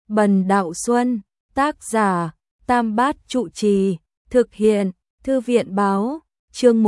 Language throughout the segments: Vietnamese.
Bần Đạo Xuân, tác giả, Tam Bát Trụ Trì, thực hiện, Thư viện báo, chương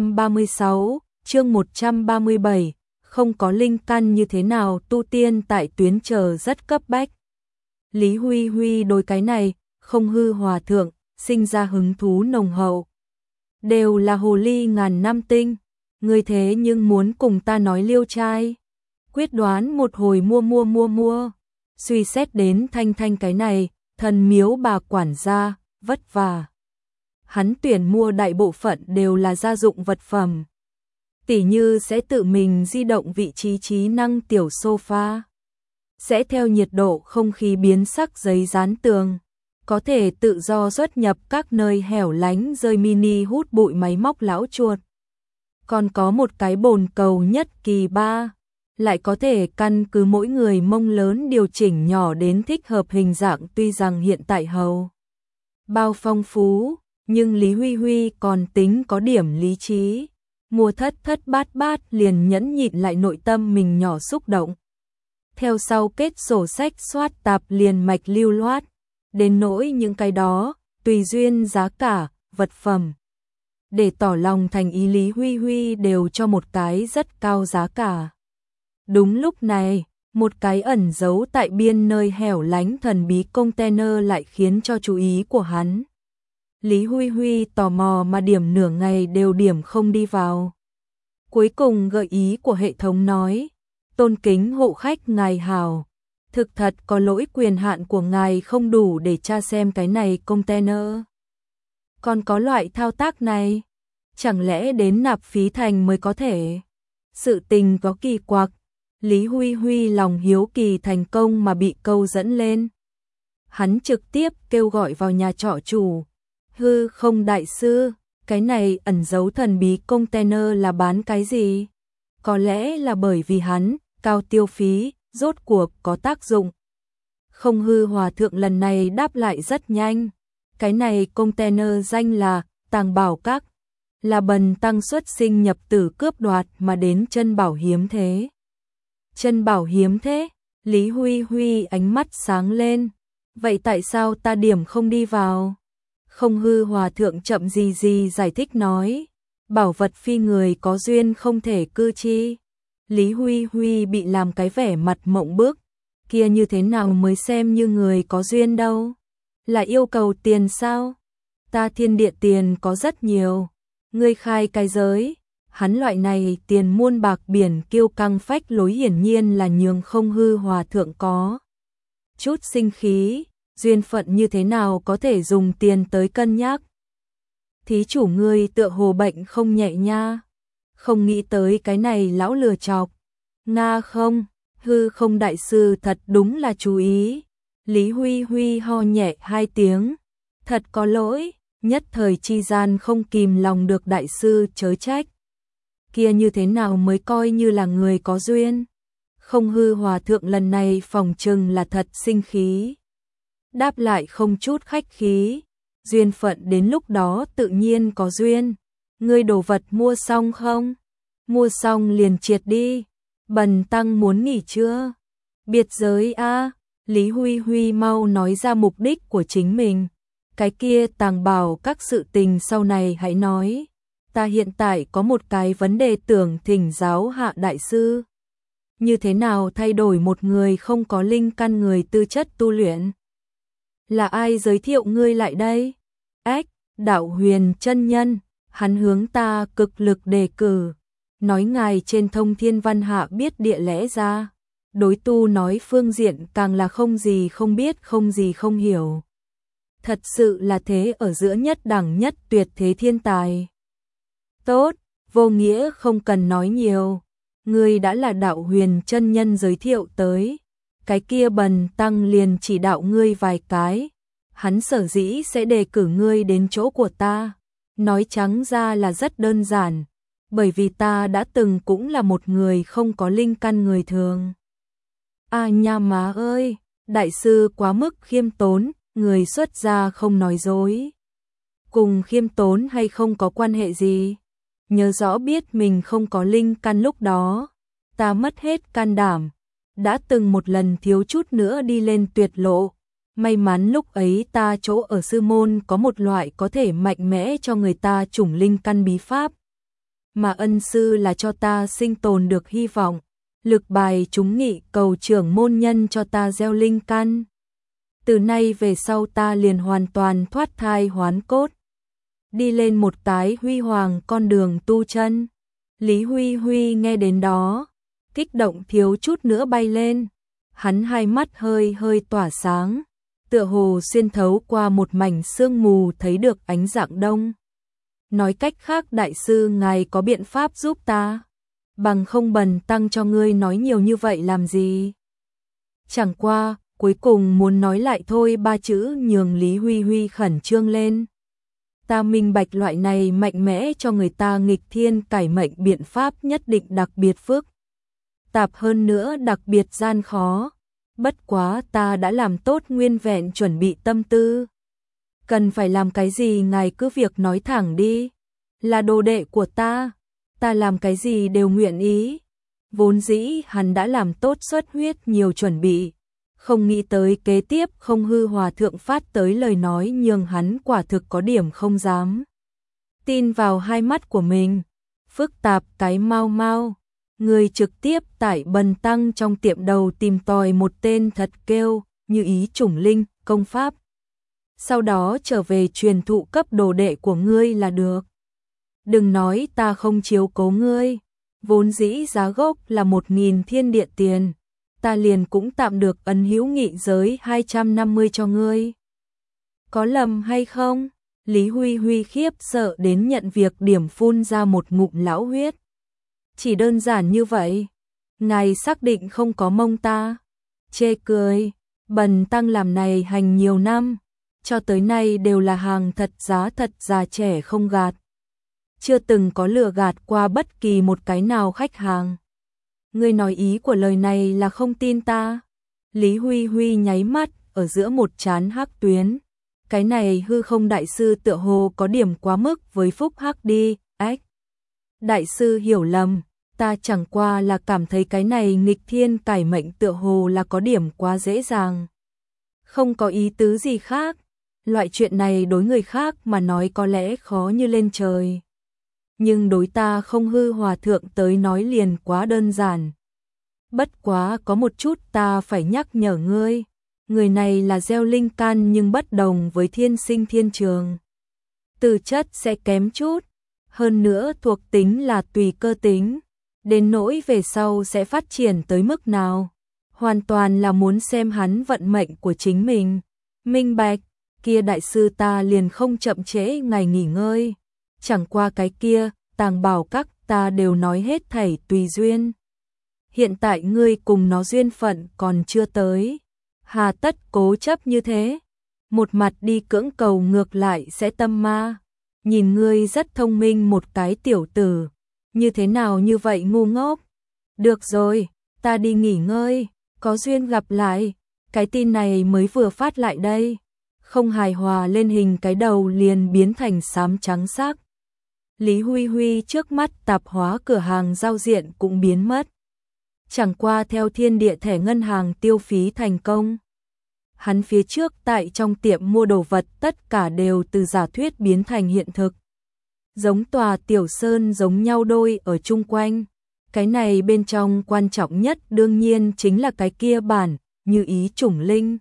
136, chương 137, không có linh căn như thế nào tu tiên tại tuyến chờ rất cấp bách. Lý Huy Huy đối cái này, không hư hòa thượng, sinh ra hứng thú nồng hậu. Đều là hồ ly ngàn năm tinh, ngươi thế nhưng muốn cùng ta nói liêu trai. Quyết đoán một hồi mua. Suy xét đến Thanh cái này, thần miếu bà quản gia, vất vả. Hắn tuyển mua đại bộ phận đều là gia dụng vật phẩm. Tỉ như sẽ tự mình di động vị trí trí năng tiểu sofa. Sẽ theo nhiệt độ không khí biến sắc giấy dán tường. Có thể tự do xuất nhập các nơi hẻo lánh rơi mini hút bụi máy móc lão chuột. Còn có một cái bồn cầu nhất kỳ ba. Lại có thể căn cứ mỗi người mông lớn điều chỉnh nhỏ đến thích hợp hình dạng, tuy rằng hiện tại hầu bao phong phú, nhưng Lý Huy Huy còn tính có điểm lý trí. Mua thất bát liền nhẫn nhịn lại nội tâm mình nhỏ xúc động. Theo sau kết sổ sách soát tạp liền mạch lưu loát, đến nỗi những cái đó, tùy duyên giá cả, vật phẩm. Để tỏ lòng thành ý Lý Huy Huy đều cho một cái rất cao giá cả. Đúng lúc này, một cái ẩn giấu tại biên nơi hẻo lánh thần bí container lại khiến cho chú ý của hắn. Lý Huy Huy tò mò mà điểm nửa ngày đều điểm không đi vào. Cuối cùng gợi ý của hệ thống nói, tôn kính hộ khách ngài hảo, thực thật có lỗi quyền hạn của ngài không đủ để tra xem cái này container. Còn có loại thao tác này, chẳng lẽ đến nạp phí thành mới có thể? Sự tình có kỳ quặc. Lý Huy Huy lòng hiếu kỳ thành công mà bị câu dẫn lên. Hắn trực tiếp kêu gọi vào nhà trọ chủ. Hư không đại sư, cái này ẩn giấu thần bí container là bán cái gì? Có lẽ là bởi vì hắn, cao tiêu phí, rốt cuộc có tác dụng. Không hư hòa thượng lần này đáp lại rất nhanh. Cái này container danh là Tàng Bảo Các, là bần tăng xuất sinh nhập tử cướp đoạt mà đến chân bảo hiếm thế. Chân bảo hiếm thế? Lý Huy Huy ánh mắt sáng lên. Vậy tại sao ta điểm không đi vào? Không hư hòa thượng chậm gì giải thích nói. Bảo vật phi người có duyên không thể cư chi. Lý Huy Huy bị làm cái vẻ mặt mộng bức. Kia như thế nào mới xem như người có duyên đâu? Là yêu cầu tiền sao? Ta thiên địa tiền có rất nhiều. Ngươi khai cái giới. Hắn loại này tiền muôn bạc biển kiêu căng phách lối hiển nhiên là nhường không hư hòa thượng có chút sinh khí, duyên phận như thế nào có thể dùng tiền tới cân nhắc. Thí chủ ngươi tựa hồ bệnh không nhẹ nha, không nghĩ tới cái này lão lừa chọc. Nga không, hư không đại sư thật đúng là chú ý. Lý Huy Huy ho nhẹ hai tiếng, thật có lỗi, nhất thời chi gian không kìm lòng được đại sư chớ trách. Kia như thế nào mới coi như là người có duyên? Không hư hòa thượng lần này phòng trừng là thật sinh khí. Đáp lại không chút khách khí. Duyên phận đến lúc đó tự nhiên có duyên. Ngươi đồ vật mua xong không? Mua xong liền triệt đi. Bần tăng muốn nghỉ chưa? Biệt giới a. Lý Huy Huy mau nói ra mục đích của chính mình. Cái kia Tàng Bảo các sự tình sau này hãy nói. Ta hiện tại có một cái vấn đề tưởng thỉnh giáo hạ đại sư. Như thế nào thay đổi một người không có linh căn người tư chất tu luyện? Là ai giới thiệu ngươi lại đây? Ách, Đạo Huyền chân nhân, hắn hướng ta cực lực đề cử. Nói ngài trên thông thiên văn hạ biết địa lẽ ra. Đối tu nói phương diện càng là không gì không biết không gì không hiểu. Thật sự là thế ở giữa nhất đẳng nhất tuyệt thế thiên tài. Tốt, vô nghĩa không cần nói nhiều. Ngươi đã là Đạo Huyền chân nhân giới thiệu tới. Cái kia bần tăng liền chỉ đạo ngươi vài cái. Hắn sở dĩ sẽ đề cử ngươi đến chỗ của ta. Nói trắng ra là rất đơn giản. Bởi vì ta đã từng cũng là một người không có linh căn người thường. À nha má ơi, đại sư quá mức khiêm tốn, người xuất gia không nói dối. Cùng khiêm tốn hay không có quan hệ gì. Nhớ rõ biết mình không có linh căn lúc đó, ta mất hết can đảm. đã từng một lần thiếu chút nữa đi lên tuyệt lộ. May mắn lúc ấy ta chỗ ở sư môn có một loại có thể mạnh mẽ cho người ta chủng linh căn bí pháp. Mà ân sư là cho ta sinh tồn được hy vọng. Lực bài chúng nghị cầu trưởng môn nhân cho ta gieo linh căn. Từ nay về sau ta liền hoàn toàn thoát thai hoán cốt. Đi lên một cái huy hoàng con đường tu chân. Lý Huy Huy nghe đến đó, kích động thiếu chút nữa bay lên. Hắn hai mắt hơi hơi tỏa sáng, tựa hồ xuyên thấu qua một mảnh sương mù thấy được ánh rạng đông. Nói cách khác đại sư ngài có biện pháp giúp ta, bằng không bần tăng cho ngươi nói nhiều như vậy làm gì. Chẳng qua, cuối cùng muốn nói lại thôi ba chữ nhường Lý Huy Huy khẩn trương lên. Ta minh bạch loại này mạnh mẽ cho người ta nghịch thiên cải mệnh biện pháp nhất định đặc biệt phức tạp hơn nữa đặc biệt gian khó. Bất quá ta đã làm tốt nguyên vẹn chuẩn bị tâm tư. Cần phải làm cái gì ngài cứ việc nói thẳng đi. Là đồ đệ của ta làm cái gì đều nguyện ý. Vốn dĩ hắn đã làm tốt xuất huyết nhiều chuẩn bị. Không nghĩ tới kế tiếp không hư hòa thượng phát tới lời nói nhường hắn quả thực có điểm không dám tin vào hai mắt của mình. Phức tạp cái mau mau. Người trực tiếp tại bần tăng trong tiệm đầu tìm tòi một tên thật kêu như ý chủng linh công pháp. Sau đó trở về truyền thụ cấp đồ đệ của ngươi là được. Đừng nói ta không chiếu cố ngươi. Vốn dĩ giá gốc là 1.000 thiên địa tiền. Ta liền cũng tạm được ân hữu nghị giới 250 cho ngươi. Có lầm hay không? Lý Huy Huy khiếp sợ đến nhận việc điểm phun ra một ngụm lão huyết. Chỉ đơn giản như vậy. Ngài xác định không có mông ta. Chê cười. Bần tăng làm này hành nhiều năm. Cho tới nay đều là hàng thật giá thật già trẻ không gạt. Chưa từng có lừa gạt qua bất kỳ một cái nào khách hàng. Ngươi nói ý của lời này là không tin ta. Lý Huy Huy nháy mắt ở giữa một chán hắc tuyến. Cái này hư không đại sư tựa hồ có điểm quá mức với phúc hắc đi. Ách. Đại sư hiểu lầm. Ta chẳng qua là cảm thấy cái này nghịch thiên cải mệnh tựa hồ là có điểm quá dễ dàng. Không có ý tứ gì khác. Loại chuyện này đối người khác mà nói có lẽ khó như lên trời. Nhưng đối ta không hư hòa thượng tới nói liền quá đơn giản. Bất quá có một chút ta phải nhắc nhở ngươi. Người này là gieo linh căn nhưng bất đồng với thiên sinh thiên trường. Từ chất sẽ kém chút. Hơn nữa thuộc tính là tùy cơ tính. Đến nỗi về sau sẽ phát triển tới mức nào. Hoàn toàn là muốn xem hắn vận mệnh của chính mình. Minh bạch, kia đại sư ta liền không chậm trễ ngày nghỉ ngơi. Chẳng qua cái kia, tàng bảo các ta đều nói hết thảy tùy duyên. Hiện tại ngươi cùng nó duyên phận còn chưa tới. Hà tất cố chấp như thế. Một mặt đi cưỡng cầu ngược lại sẽ tâm ma. Nhìn ngươi rất thông minh một cái tiểu tử. Như thế nào như vậy ngu ngốc. Được rồi, ta đi nghỉ ngơi. Có duyên gặp lại. Cái tin này mới vừa phát lại đây. Không hài hòa lên hình cái đầu liền biến thành xám trắng sắc. Lý Huy Huy trước mắt tạp hóa cửa hàng giao diện cũng biến mất. Chẳng qua theo thiên địa thẻ ngân hàng tiêu phí thành công. Hắn phía trước tại trong tiệm mua đồ vật tất cả đều từ giả thuyết biến thành hiện thực. Giống tòa tiểu sơn giống nhau đôi ở chung quanh. Cái này bên trong quan trọng nhất đương nhiên chính là cái kia bản, như ý chủng linh.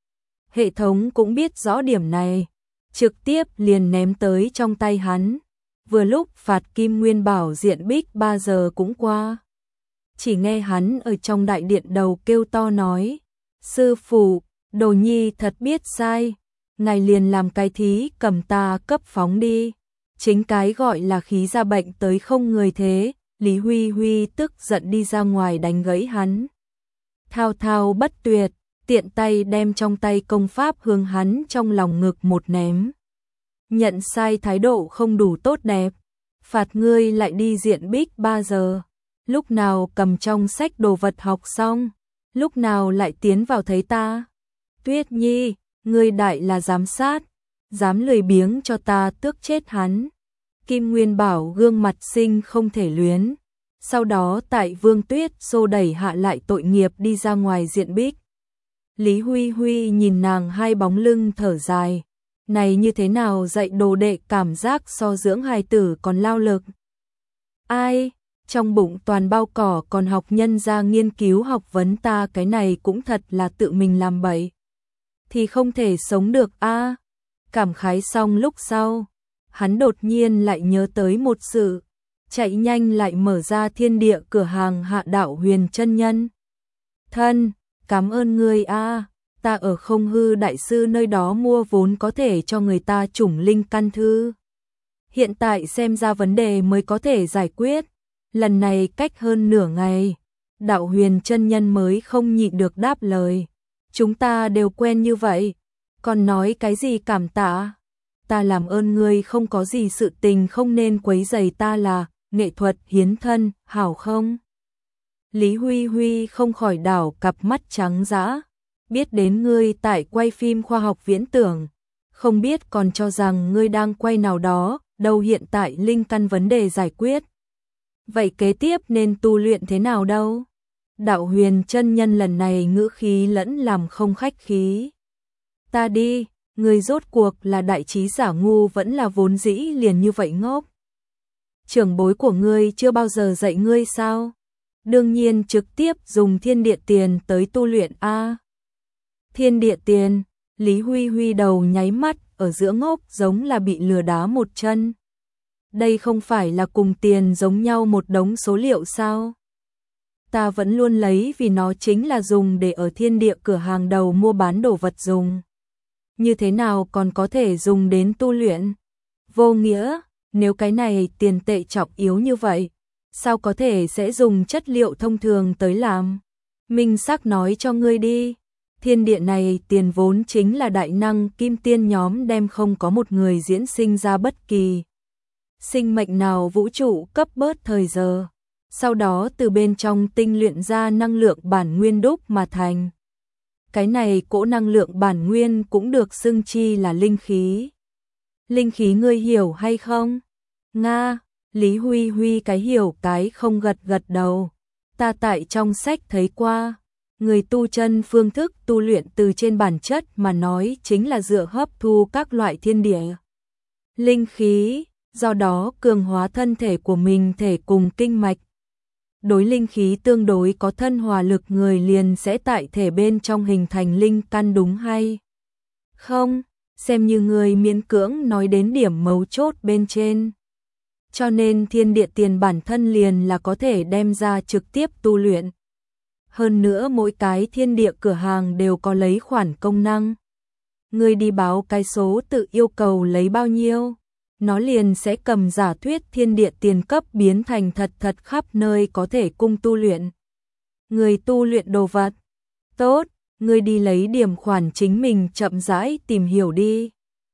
Hệ thống cũng biết rõ điểm này. Trực tiếp liền ném tới trong tay hắn. Vừa lúc phạt kim nguyên bảo diện bích 3 giờ cũng qua. Chỉ nghe hắn ở trong đại điện đầu kêu to nói. Sư phụ, đồ nhi thật biết sai. Ngài liền làm cái thí cầm ta cấp phóng đi. Chính cái gọi là khí ra bệnh tới không người thế. Lý Huy Huy tức giận đi ra ngoài đánh gãy hắn. Thao thao bất tuyệt, tiện tay đem trong tay công pháp hướng hắn trong lòng ngực một ném. Nhận sai thái độ không đủ tốt đẹp. Phạt ngươi lại đi diện bích 3 giờ. Lúc nào cầm trong sách đồ vật học xong. Lúc nào lại tiến vào thấy ta. Tuyết Nhi, ngươi đại là giám sát. Dám lười biếng cho ta tước chết hắn. Kim Nguyên Bảo gương mặt xinh không thể luyến. sau đó tại Vương Tuyết xô đẩy hạ lại tội nghiệp đi ra ngoài diện bích. Lý Huy Huy nhìn nàng hai bóng lưng thở dài, này như thế nào dạy đồ đệ cảm giác so dưỡng hài tử còn lao lực. Ai, trong bụng toàn bao cỏ còn học nhân ra nghiên cứu học vấn, ta cái này cũng thật là tự mình làm bậy. Thì không thể sống được a. Cảm khái xong lúc sau, hắn đột nhiên lại nhớ tới một sự, chạy nhanh lại mở ra thiên địa cửa hàng Hạ Đạo Huyền chân nhân. Thân, cảm ơn ngươi a, ta ở Không Hư đại sư nơi đó mua vốn có thể cho người ta chủng linh căn thư. Hiện tại xem ra vấn đề mới có thể giải quyết. Lần này cách hơn nửa ngày, Đạo Huyền chân nhân mới không nhịn được đáp lời. Chúng ta đều quen như vậy, còn nói cái gì cảm tạ? Ta làm ơn ngươi, không có gì sự tình không nên quấy rầy ta, là nghệ thuật hiến thân, hảo không? Lý Huy Huy không khỏi đảo cặp mắt trắng dã, biết đến ngươi tại quay phim khoa học viễn tưởng, không biết còn cho rằng ngươi đang quay nào đó, đâu hiện tại linh căn vấn đề giải quyết. Vậy kế tiếp nên tu luyện thế nào đâu? Đạo Huyền chân nhân lần này ngữ khí lẫn làm không khách khí. Ta đi, ngươi rốt cuộc là đại trí giả ngu vẫn là vốn dĩ liền như vậy ngốc? Trưởng bối của ngươi chưa bao giờ dạy ngươi sao? Đương nhiên trực tiếp dùng thiên địa tiền tới tu luyện a. Thiên địa tiền, Lý Huy Huy đầu nháy mắt, ở giữa ngốc giống là bị lừa đá một chân. Đây không phải là cùng tiền giống nhau một đống số liệu sao? Ta vẫn luôn lấy vì nó chính là dùng để ở thiên địa cửa hàng đầu mua bán đồ vật dùng. Như thế nào còn có thể dùng đến tu luyện? Vô nghĩa, nếu cái này tiền tệ trọng yếu như vậy, sao có thể sẽ dùng chất liệu thông thường tới làm? Minh xác nói cho ngươi đi, thiên địa này tiền vốn chính là đại năng kim tiên nhóm đem, không có một người diễn sinh ra bất kỳ sinh mệnh nào vũ trụ cấp bớt thời giờ, sau đó từ bên trong tinh luyện ra năng lượng bản nguyên đúc mà thành. Cái này cỗ năng lượng bản nguyên cũng được xưng chi là linh khí. Linh khí ngươi hiểu hay không? Nga, Lý Huy Huy cái hiểu cái không gật gật đầu. Ta tại trong sách thấy qua, người tu chân phương thức tu luyện từ trên bản chất mà nói chính là dựa hấp thu các loại thiên địa linh khí, do đó cường hóa thân thể của mình thể cùng kinh mạch. Đối linh khí tương đối có thân hòa lực người liền sẽ tại thể bên trong hình thành linh căn, đúng hay không? Xem như người miễn cưỡng nói đến điểm mấu chốt bên trên. Cho nên thiên địa tiền bản thân liền là có thể đem ra trực tiếp tu luyện. Hơn nữa mỗi cái thiên địa cửa hàng đều có lấy khoản công năng. Người đi báo cái số tự yêu cầu lấy bao nhiêu, nó liền sẽ cầm giả thuyết thiên địa tiền cấp biến thành thật thật khắp nơi có thể cung tu luyện. Người tu luyện đồ vật. Tốt, người đi lấy điểm khoản chính mình chậm rãi tìm hiểu đi.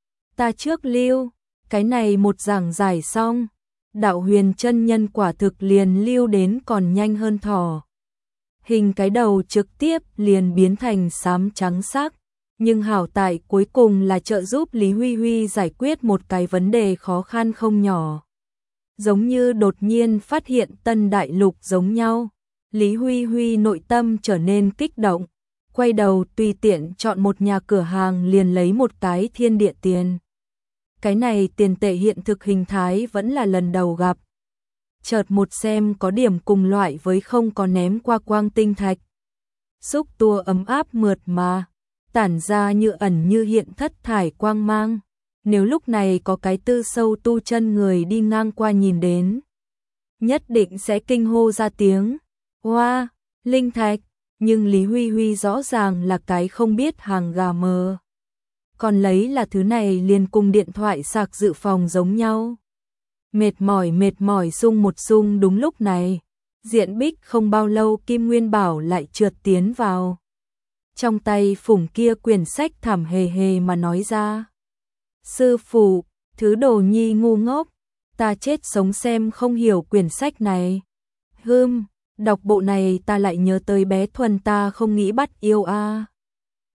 Ta trước lưu, cái này một giảng giải xong, Đạo Huyền chân nhân quả thực liền lưu đến còn nhanh hơn thỏ. Hình cái đầu trực tiếp liền biến thành xám trắng sắc. Nhưng hảo tại cuối cùng là trợ giúp Lý Huy Huy giải quyết một cái vấn đề khó khăn không nhỏ. Giống như đột nhiên phát hiện tân đại lục giống nhau, Lý Huy Huy nội tâm trở nên kích động, quay đầu tùy tiện chọn một nhà cửa hàng liền lấy một cái thiên địa tiền. Cái này tiền tệ hiện thực hình thái vẫn là lần đầu gặp. Chợt một xem có điểm cùng loại với không có ném qua quang tinh thạch. Xúc tua ấm áp mượt mà, tản ra như ẩn như hiện thất thải quang mang. Nếu lúc này có cái tư sâu tu chân người đi ngang qua nhìn đến, nhất định sẽ kinh hô ra tiếng, hoa, linh thạch, nhưng Lý Huy Huy rõ ràng là cái không biết hàng gà mờ. Còn lấy là thứ này liền cùng điện thoại sạc dự phòng giống nhau. Mệt mỏi sung một sung đúng lúc này, diện bích không bao lâu Kim Nguyên Bảo lại trượt tiến vào. Trong tay phủng kia quyển sách thảm hề hề mà nói ra. Sư phụ, thứ đồ nhi ngu ngốc, ta chết sống xem không hiểu quyển sách này. Đọc bộ này ta lại nhớ tới bé Thuần ta không nghĩ bắt yêu a.